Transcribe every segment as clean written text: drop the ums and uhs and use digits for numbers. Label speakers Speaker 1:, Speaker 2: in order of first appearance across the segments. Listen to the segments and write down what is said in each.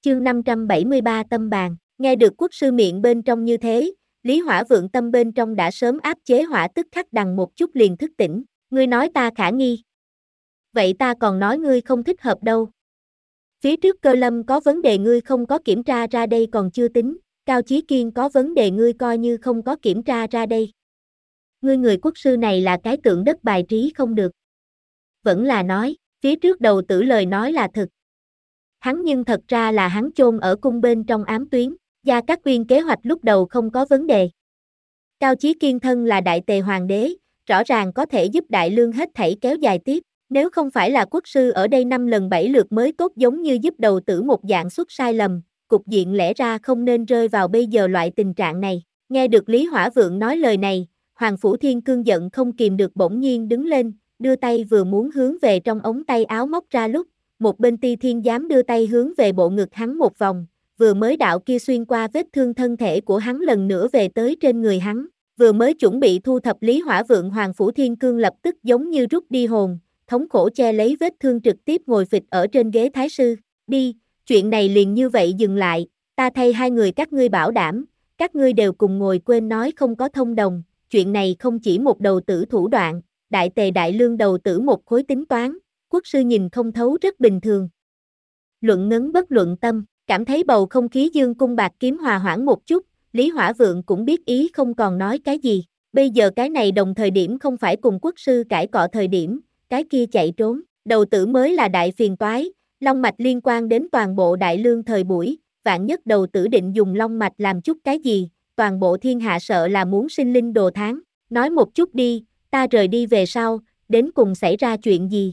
Speaker 1: Chương 573 Tâm Bàn. Nghe được quốc sư miệng bên trong như thế, Lý Hỏa Vượng tâm bên trong đã sớm áp chế hỏa tức khắc đằng một chút liền thức tỉnh. Ngươi nói ta khả nghi. Vậy ta còn nói ngươi không thích hợp đâu. Phía trước Cơ Lâm có vấn đề ngươi không có kiểm tra ra đây còn chưa tính, Cao Chí Kiên có vấn đề ngươi coi như không có kiểm tra ra đây. Ngươi người quốc sư này là cái tượng đất bài trí không được. Vẫn là nói, phía trước đầu tử lời nói là thực. Hắn nhưng thật ra là hắn chôn ở cung bên trong ám tuyến, Gia Cát Uyên kế hoạch lúc đầu không có vấn đề. Cao Chí Kiên thân là đại tề hoàng đế, rõ ràng có thể giúp đại lương hết thảy kéo dài tiếp, nếu không phải là quốc sư ở đây 5 lần 7 lượt mới tốt giống như giúp đầu tử một dạng xuất sai lầm, cục diện lẽ ra không nên rơi vào bây giờ loại tình trạng này. Nghe được Lý Hỏa Vượng nói lời này, Hoàng Phủ Thiên Cương giận không kìm được bỗng nhiên đứng lên, đưa tay vừa muốn hướng về trong ống tay áo móc ra lúc, một bên Ti Thiên Giám đưa tay hướng về bộ ngực hắn một vòng, vừa mới đạo kia xuyên qua vết thương thân thể của hắn lần nữa về tới trên người hắn, vừa mới chuẩn bị thu thập Lý Hỏa Vượng Hoàng Phủ Thiên Cương lập tức giống như rút đi hồn, thống khổ che lấy vết thương trực tiếp ngồi phịch ở trên ghế thái sư, đi, chuyện này liền như vậy dừng lại, ta thay hai người các ngươi bảo đảm, các ngươi đều cùng ngồi quên nói không có thông đồng, chuyện này không chỉ một đầu tử thủ đoạn, đại tề đại lương đầu tử một khối tính toán, quốc sư nhìn không thấu rất bình thường. Luận ngấn bất luận tâm, cảm thấy bầu không khí dương cung bạc kiếm hòa hoãn một chút, Lý Hỏa Vượng cũng biết ý không còn nói cái gì, bây giờ cái này đồng thời điểm không phải cùng quốc sư cãi cọ thời điểm, cái kia chạy trốn, đầu tử mới là đại phiền toái, long mạch liên quan đến toàn bộ đại lương thời buổi, vạn nhất đầu tử định dùng long mạch làm chút cái gì, toàn bộ thiên hạ sợ là muốn sinh linh đồ tháng, nói một chút đi, ta rời đi về sau, đến cùng xảy ra chuyện gì?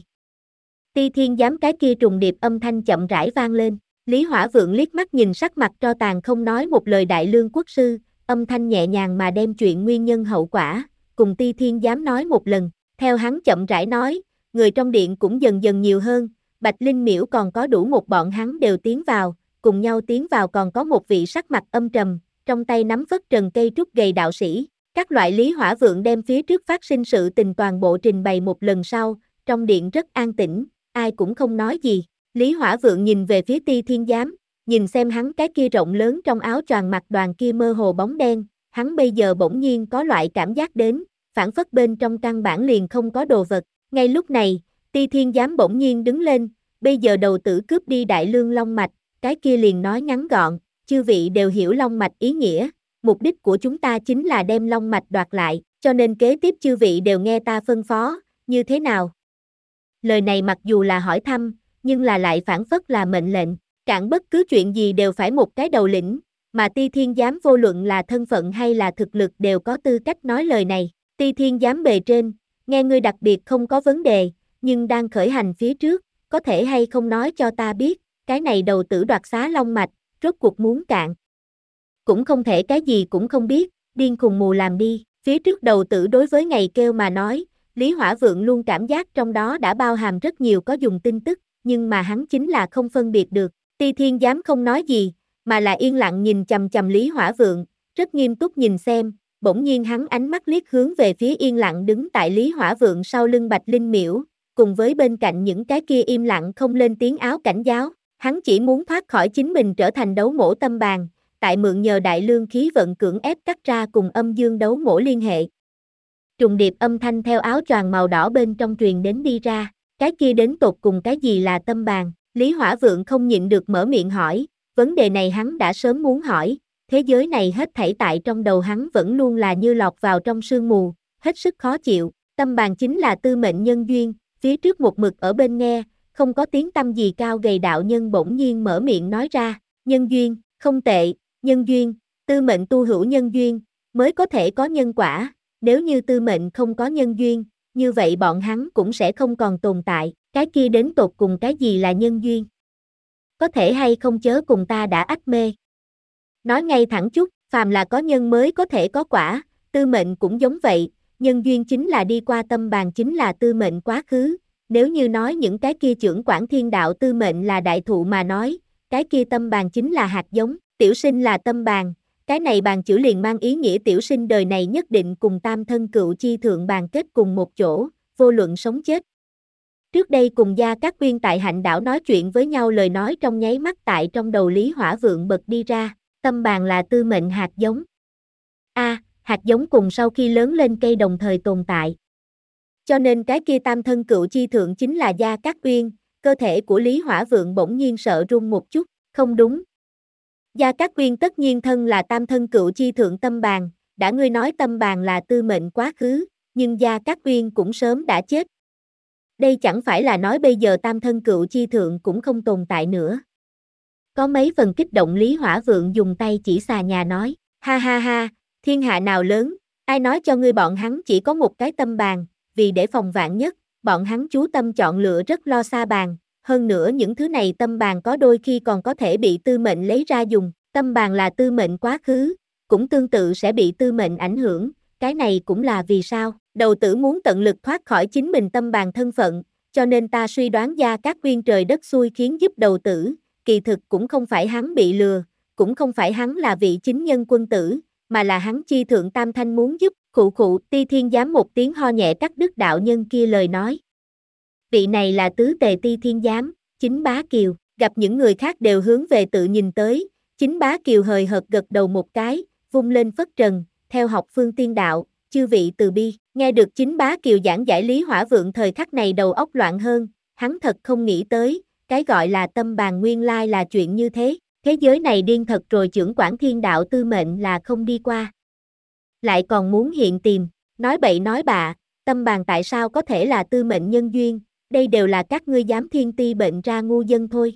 Speaker 1: Ti Thiên Giám cái kia trùng điệp âm thanh chậm rãi vang lên, Lý Hỏa Vượng liếc mắt nhìn sắc mặt tro tàn không nói một lời đại lương quốc sư, âm thanh nhẹ nhàng mà đem chuyện nguyên nhân hậu quả, cùng Ti Thiên Giám nói một lần, theo hắn chậm rãi nói, người trong điện cũng dần dần nhiều hơn, Bạch Linh Miễu còn có đủ một bọn hắn đều tiến vào, cùng nhau tiến vào còn có một vị sắc mặt âm trầm, trong tay nắm phất trần cây trúc gầy đạo sĩ, các loại Lý Hỏa Vượng đem phía trước phát sinh sự tình toàn bộ trình bày một lần sau, trong điện rất an tĩnh, ai cũng không nói gì, Lý Hỏa Vượng nhìn về phía Ti Thiên Giám, nhìn xem hắn cái kia rộng lớn trong áo choàng mặc đoàn kia mơ hồ bóng đen, hắn bây giờ bỗng nhiên có loại cảm giác đến, phản phất bên trong căn bản liền không có đồ vật, ngay lúc này, Ti Thiên Giám bỗng nhiên đứng lên, bây giờ đầu tử cướp đi đại lương long mạch, cái kia liền nói ngắn gọn, chư vị đều hiểu long mạch ý nghĩa, mục đích của chúng ta chính là đem long mạch đoạt lại, cho nên kế tiếp chư vị đều nghe ta phân phó, như thế nào? Lời này mặc dù là hỏi thăm, nhưng là lại phản phất là mệnh lệnh, cản bất cứ chuyện gì đều phải một cái đầu lĩnh, mà Ti Thiên Giám vô luận là thân phận hay là thực lực đều có tư cách nói lời này, Ti Thiên Giám bề trên, nghe ngươi đặc biệt không có vấn đề, nhưng đang khởi hành phía trước, có thể hay không nói cho ta biết, cái này đầu tử đoạt xá long mạch, rốt cuộc muốn cạn. Cũng không thể cái gì cũng không biết, điên khùng mù làm đi, phía trước đầu tử đối với ngày kêu mà nói, Lý Hỏa Vượng luôn cảm giác trong đó đã bao hàm rất nhiều có dùng tin tức, nhưng mà hắn chính là không phân biệt được, Ti Thiên Giám không nói gì, mà là yên lặng nhìn chằm chằm Lý Hỏa Vượng, rất nghiêm túc nhìn xem, bỗng nhiên hắn ánh mắt liếc hướng về phía yên lặng đứng tại Lý Hỏa Vượng sau lưng Bạch Linh Miễu, cùng với bên cạnh những cái kia im lặng không lên tiếng áo cảnh giáo, hắn chỉ muốn thoát khỏi chính mình trở thành đấu mổ tâm bàn, tại mượn nhờ đại lương khí vận cưỡng ép cắt ra cùng âm dương đấu mổ liên hệ. Trùng điệp âm thanh theo áo choàng màu đỏ bên trong truyền đến đi ra, cái kia đến tột cùng cái gì là tâm bàn, Lý Hỏa Vượng không nhịn được mở miệng hỏi, vấn đề này hắn đã sớm muốn hỏi, thế giới này hết thảy tại trong đầu hắn vẫn luôn là như lọt vào trong sương mù, hết sức khó chịu, tâm bàn chính là tư mệnh nhân duyên, phía trước một mực ở bên nghe, không có tiếng tăm gì cao gầy đạo nhân bỗng nhiên mở miệng nói ra, nhân duyên, không tệ, nhân duyên, tư mệnh tu hữu nhân duyên, mới có thể có nhân quả, nếu như tư mệnh không có nhân duyên, như vậy bọn hắn cũng sẽ không còn tồn tại, cái kia đến tột cùng cái gì là nhân duyên? Có thể hay không chớ cùng ta đã ách mê. Nói ngay thẳng chút, phàm là có nhân mới có thể có quả, tư mệnh cũng giống vậy, nhân duyên chính là đi qua tâm bàn chính là tư mệnh quá khứ, nếu như nói những cái kia chưởng quản thiên đạo tư mệnh là đại thụ mà nói, cái kia tâm bàn chính là hạt giống, tiểu sinh là tâm bàn, cái này bàn chữ liền mang ý nghĩa tiểu sinh đời này nhất định cùng tam thân cựu chi thượng bàn kết cùng một chỗ, vô luận sống chết. Trước đây cùng Gia Cát Quyên tại Hạnh Đảo nói chuyện với nhau, lời nói trong nháy mắt tại trong đầu Lý Hỏa Vượng bật đi ra, tâm bàn là tư mệnh hạt giống. Hạt giống cùng sau khi lớn lên cây đồng thời tồn tại. Cho nên cái kia tam thân cựu chi thượng chính là Gia Cát Uyên. Cơ thể của Lý Hỏa Vượng bỗng nhiên sợ run một chút, không đúng. Gia Cát Uyên tất nhiên thân là tam thân cựu chi thượng tâm bàn, đã ngươi nói tâm bàn là tư mệnh quá khứ, nhưng Gia Cát Uyên cũng sớm đã chết. Đây chẳng phải là nói bây giờ tam thân cựu chi thượng cũng không tồn tại nữa. Có mấy phần kích động, Lý Hỏa Vượng dùng tay chỉ xà nhà nói, ha ha ha, thiên hạ nào lớn, ai nói cho ngươi bọn hắn chỉ có một cái tâm bàn, vì để phòng vạn nhất, bọn hắn chú tâm chọn lựa rất lo xa bàn, hơn nữa những thứ này tâm bàn có đôi khi còn có thể bị tư mệnh lấy ra dùng, tâm bàn là tư mệnh quá khứ, cũng tương tự sẽ bị tư mệnh ảnh hưởng, cái này cũng là vì sao, đầu tử muốn tận lực thoát khỏi chính mình tâm bàn thân phận, cho nên ta suy đoán Gia Cát Uyên trời đất xui khiến giúp đầu tử, kỳ thực cũng không phải hắn bị lừa, cũng không phải hắn là vị chính nhân quân tử, mà là hắn chi thượng tam thanh muốn giúp, khụ Ti Thiên Giám một tiếng ho nhẹ cắt đứt đạo nhân kia lời nói. Vị này là tứ tề Ti Thiên Giám, Chính Bá Kiều, gặp những người khác đều hướng về tự nhìn tới, Chính Bá Kiều hời hợt gật đầu một cái, vung lên phất trần, theo học phương tiên đạo, chư vị từ bi, nghe được Chính Bá Kiều giảng giải, Lý Hỏa Vượng thời khắc này đầu óc loạn hơn, hắn thật không nghĩ tới, cái gọi là tâm bàn nguyên lai là chuyện như thế. Thế giới này điên thật rồi, chưởng quản thiên đạo tư mệnh là không đi qua. Lại còn muốn hiện tìm, nói bậy nói bạ, tâm bàn tại sao có thể là tư mệnh nhân duyên, đây đều là các ngươi dám thiên ti bệnh ra ngu dân thôi.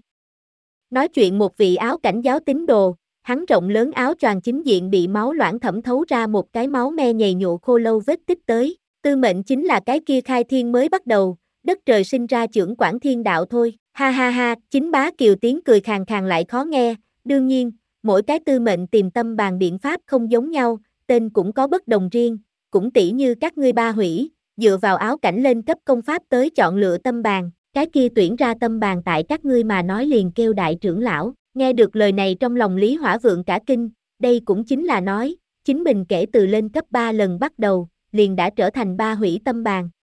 Speaker 1: Nói chuyện một vị áo cảnh giáo tín đồ, hắn rộng lớn áo choàng chính diện bị máu loãng thẩm thấu ra một cái máu me nhầy nhụa khô lâu vết tích tới, tư mệnh chính là cái kia khai thiên mới bắt đầu, đất trời sinh ra chưởng quản thiên đạo thôi, ha ha ha, Chính Bá Kiều tiếng cười khàn khàn lại khó nghe, đương nhiên, mỗi cái tư mệnh tìm tâm bàn biện pháp không giống nhau, tên cũng có bất đồng riêng, cũng tỉ như các ngươi ba hủy, dựa vào áo cảnh lên cấp công pháp tới chọn lựa tâm bàn, cái kia tuyển ra tâm bàn tại các ngươi mà nói liền kêu đại trưởng lão, nghe được lời này trong lòng Lý Hỏa Vượng cả kinh, đây cũng chính là nói, chính mình kể từ lên cấp 3 lần bắt đầu, liền đã trở thành ba hủy tâm bàn,